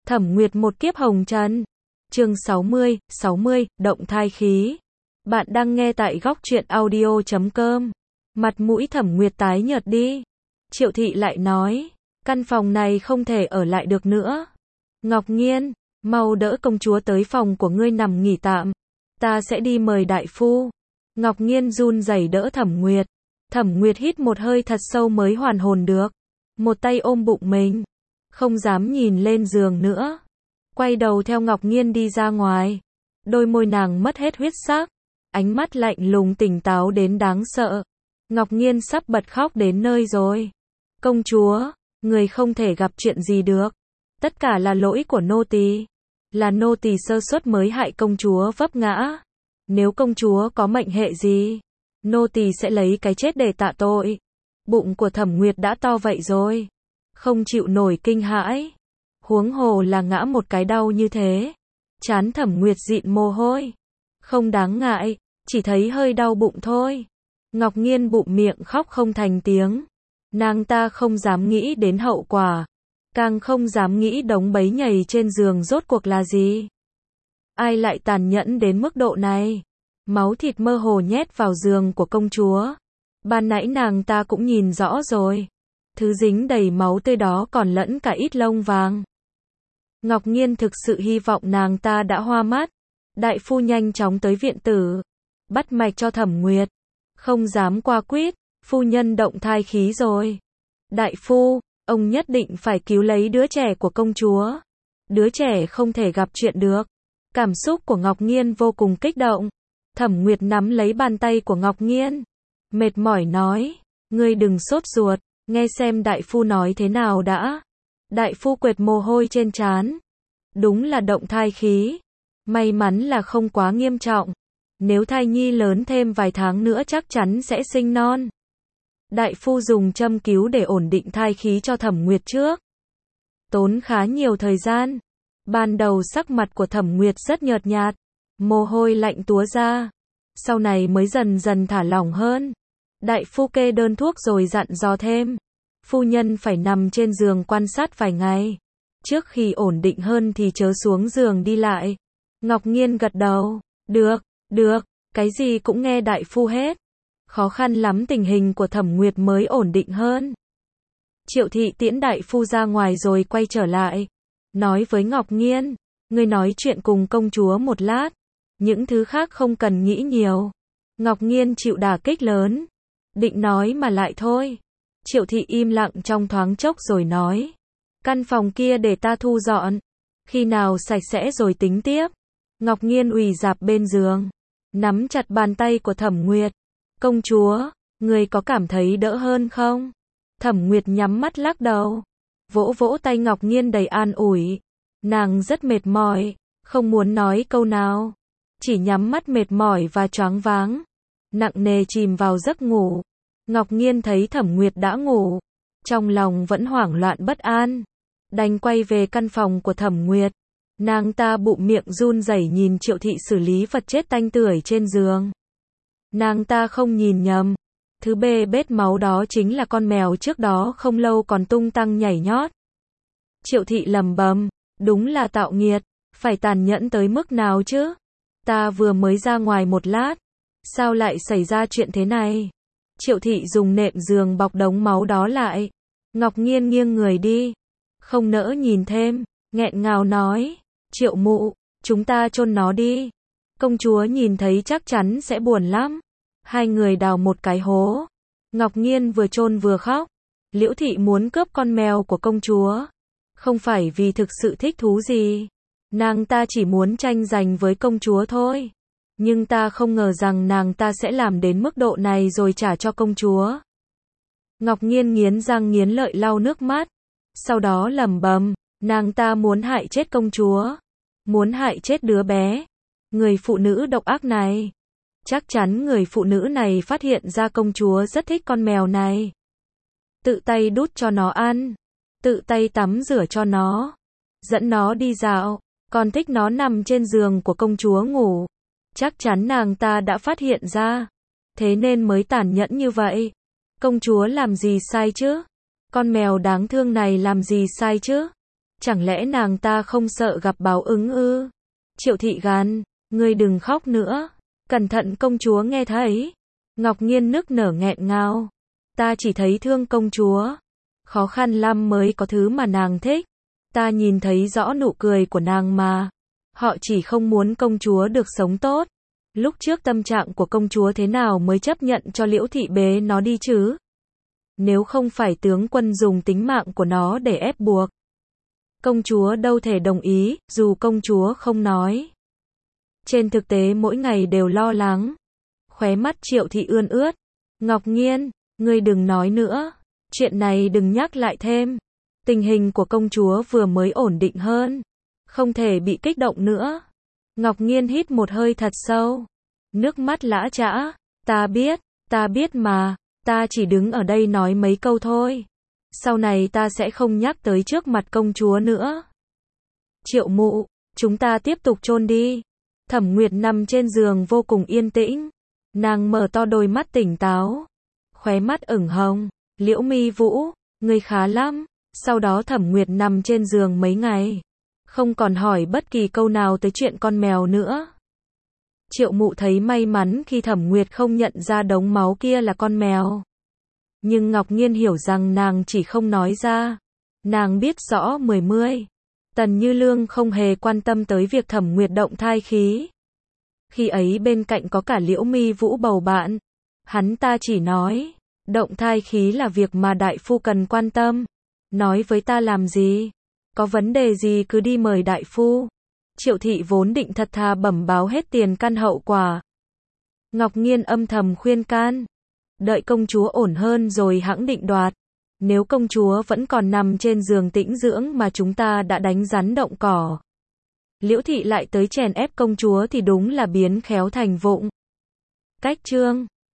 Thẩm Nguyệt một kiếp hồng trần. Chương 60, động thai khí. Bạn đang nghe tại góc truyện audio.com. Mặt mũi Thẩm Nguyệt tái nhợt đi. Triệu Thị lại nói, căn phòng này không thể ở lại được nữa. Ngọc Nghiên, mau đỡ công chúa tới phòng của ngươi nằm nghỉ tạm. Ta sẽ đi mời đại phu. Ngọc Nghiên run rẩy đỡ Thẩm Nguyệt. Thẩm Nguyệt hít một hơi thật sâu mới hoàn hồn được. Một tay ôm bụng mình. Không dám nhìn lên giường nữa. Quay đầu theo Ngọc Nghiên đi ra ngoài. Đôi môi nàng mất hết huyết sắc. Ánh mắt lạnh lùng tỉnh táo đến đáng sợ. Ngọc Nghiên sắp bật khóc đến nơi rồi. Công chúa, người không thể gặp chuyện gì được. Tất cả là lỗi của nô tỳ. Là nô tỳ sơ suất mới hại công chúa vấp ngã. Nếu công chúa có mệnh hệ gì, nô tỳ sẽ lấy cái chết để tạ tội. Bụng của Thẩm Nguyệt đã to vậy rồi. Không chịu nổi kinh hãi. Huống hồ là ngã một cái đau như thế. Trán Thẩm Nguyệt dịn mồ hôi. Không đáng ngại, chỉ thấy hơi đau bụng thôi. Ngọc Nghiên bụng miệng khóc không thành tiếng. Nàng ta không dám nghĩ đến hậu quả. Càng không dám nghĩ đống bấy nhầy trên giường rốt cuộc là gì. Ai lại tàn nhẫn đến mức độ này. Máu thịt mơ hồ nhét vào giường của công chúa. Ban nãy nàng ta cũng nhìn rõ rồi. Thứ dính đầy máu tươi đó còn lẫn cả ít lông vàng. Ngọc Nghiên thực sự hy vọng nàng ta đã hoa mắt. Đại phu nhanh chóng tới viện tử. Bắt mạch cho Thẩm Nguyệt. Không dám qua quýt. Phu nhân động thai khí rồi. Đại phu, ông nhất định phải cứu lấy đứa trẻ của công chúa. Đứa trẻ không thể gặp chuyện được. Cảm xúc của Ngọc Nghiên vô cùng kích động. Thẩm Nguyệt nắm lấy bàn tay của Ngọc Nghiên. Mệt mỏi nói. Ngươi đừng sốt ruột. Nghe xem đại phu nói thế nào đã. Đại phu quệt mồ hôi trên trán. Đúng là động thai khí. May mắn là không quá nghiêm trọng. Nếu thai nhi lớn thêm vài tháng nữa chắc chắn sẽ sinh non. Đại phu dùng châm cứu để ổn định thai khí cho Thẩm Nguyệt trước. Tốn khá nhiều thời gian. Ban đầu sắc mặt của Thẩm Nguyệt rất nhợt nhạt. Mồ hôi lạnh túa ra. Sau này mới dần dần thả lỏng hơn. Đại phu kê đơn thuốc rồi dặn dò thêm. Phu nhân phải nằm trên giường quan sát vài ngày. Trước khi ổn định hơn thì chớ xuống giường đi lại. Ngọc Nghiên gật đầu. Được, cái gì cũng nghe đại phu hết. Khó khăn lắm tình hình của Thẩm Nguyệt mới ổn định hơn. Triệu Thị tiễn đại phu ra ngoài rồi quay trở lại. Nói với Ngọc Nghiên, ngươi nói chuyện cùng công chúa một lát. Những thứ khác không cần nghĩ nhiều. Ngọc Nghiên chịu đả kích lớn. Định nói mà lại thôi. Triệu Thị im lặng trong thoáng chốc rồi nói. Căn phòng kia để ta thu dọn. Khi nào sạch sẽ rồi tính tiếp. Ngọc Nghiên ùy rạp bên giường. Nắm chặt bàn tay của Thẩm Nguyệt. Công chúa, người có cảm thấy đỡ hơn không? Thẩm Nguyệt nhắm mắt lắc đầu. Vỗ vỗ tay Ngọc Nghiên đầy an ủi. Nàng rất mệt mỏi. Không muốn nói câu nào. Chỉ nhắm mắt mệt mỏi và choáng váng. Nặng nề chìm vào giấc ngủ. Ngọc Nghiên thấy Thẩm Nguyệt đã ngủ. Trong lòng vẫn hoảng loạn bất an. Đành quay về căn phòng của Thẩm Nguyệt. Nàng ta bụng miệng run rẩy nhìn Triệu Thị xử lý vật chết tanh tưởi trên giường. Nàng ta không nhìn nhầm. Thứ bê bết máu đó chính là con mèo trước đó không lâu còn tung tăng nhảy nhót. Triệu Thị lẩm bẩm, đúng là tạo nghiệt, phải tàn nhẫn tới mức nào chứ? Ta vừa mới ra ngoài một lát, sao lại xảy ra chuyện thế này? Triệu Thị dùng nệm giường bọc đống máu đó lại. Ngọc Nghiên nghiêng người đi, không nỡ nhìn thêm, nghẹn ngào nói, Triệu mụ, chúng ta chôn nó đi. Công chúa nhìn thấy chắc chắn sẽ buồn lắm. Hai người đào một cái hố. Ngọc Nghiên vừa chôn vừa khóc. Liễu Thị muốn cướp con mèo của công chúa. Không phải vì thực sự thích thú gì. Nàng ta chỉ muốn tranh giành với công chúa thôi. Nhưng ta không ngờ rằng nàng ta sẽ làm đến mức độ này rồi trả cho công chúa. Ngọc Nghiên nghiến răng nghiến lợi lau nước mắt. Sau đó lẩm bẩm, nàng ta muốn hại chết công chúa. Muốn hại chết đứa bé. Người phụ nữ độc ác này. Chắc chắn người phụ nữ này phát hiện ra công chúa rất thích con mèo này. Tự tay đút cho nó ăn. Tự tay tắm rửa cho nó. Dẫn nó đi dạo. Còn thích nó nằm trên giường của công chúa ngủ. Chắc chắn nàng ta đã phát hiện ra. Thế nên mới tàn nhẫn như vậy. Công chúa làm gì sai chứ? Con mèo đáng thương này làm gì sai chứ? Chẳng lẽ nàng ta không sợ gặp báo ứng ư? Triệu thị gàn, ngươi đừng khóc nữa. Cẩn thận công chúa nghe thấy. Ngọc Nghiên nức nở nghẹn ngào. Ta chỉ thấy thương công chúa. Khó khăn lắm mới có thứ mà nàng thích. Ta nhìn thấy rõ nụ cười của nàng mà. Họ chỉ không muốn công chúa được sống tốt. Lúc trước tâm trạng của công chúa thế nào mới chấp nhận cho Liễu thị bế nó đi chứ? Nếu không phải tướng quân dùng tính mạng của nó để ép buộc, công chúa đâu thể đồng ý, dù công chúa không nói. Trên thực tế mỗi ngày đều lo lắng. Khóe mắt Triệu thị ươn ướt. Ngọc Nghiên, ngươi đừng nói nữa. Chuyện này đừng nhắc lại thêm. Tình hình của công chúa vừa mới ổn định hơn. Không thể bị kích động nữa. Ngọc Nghiên hít một hơi thật sâu. Nước mắt lã chã. Ta biết mà. Ta chỉ đứng ở đây nói mấy câu thôi. Sau này ta sẽ không nhắc tới trước mặt công chúa nữa. Triệu mụ, chúng ta tiếp tục chôn đi. Thẩm Nguyệt nằm trên giường vô cùng yên tĩnh. Nàng mở to đôi mắt tỉnh táo. Khóe mắt ửng hồng. Liễu Mi Vũ, ngươi khá lắm. Sau đó Thẩm Nguyệt nằm trên giường mấy ngày. Không còn hỏi bất kỳ câu nào tới chuyện con mèo nữa. Triệu mụ thấy may mắn khi Thẩm Nguyệt không nhận ra đống máu kia là con mèo. Nhưng Ngọc Nghiên hiểu rằng nàng chỉ không nói ra. Nàng biết rõ 10. Tần Như Lương không hề quan tâm tới việc Thẩm Nguyệt động thai khí. Khi ấy bên cạnh có cả Liễu Mi Vũ bầu bạn. Hắn ta chỉ nói, động thai khí là việc mà đại phu cần quan tâm. Nói với ta làm gì? Có vấn đề gì cứ đi mời đại phu. Triệu thị vốn định thật thà bẩm báo hết tiền căn hậu quả. Ngọc Nghiên âm thầm khuyên can. Đợi công chúa ổn hơn rồi hẵng định đoạt. Nếu công chúa vẫn còn nằm trên giường tĩnh dưỡng mà chúng ta đã đánh rắn động cỏ. Liễu thị lại tới chèn ép công chúa thì đúng là biến khéo thành vụng. Cách chương